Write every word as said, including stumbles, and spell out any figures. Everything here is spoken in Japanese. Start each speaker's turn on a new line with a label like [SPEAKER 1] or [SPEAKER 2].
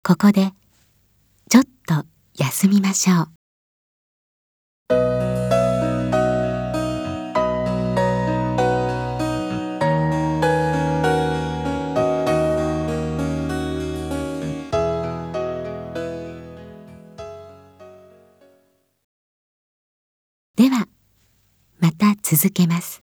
[SPEAKER 1] ここでちょっと休みましょう。では、また続けます。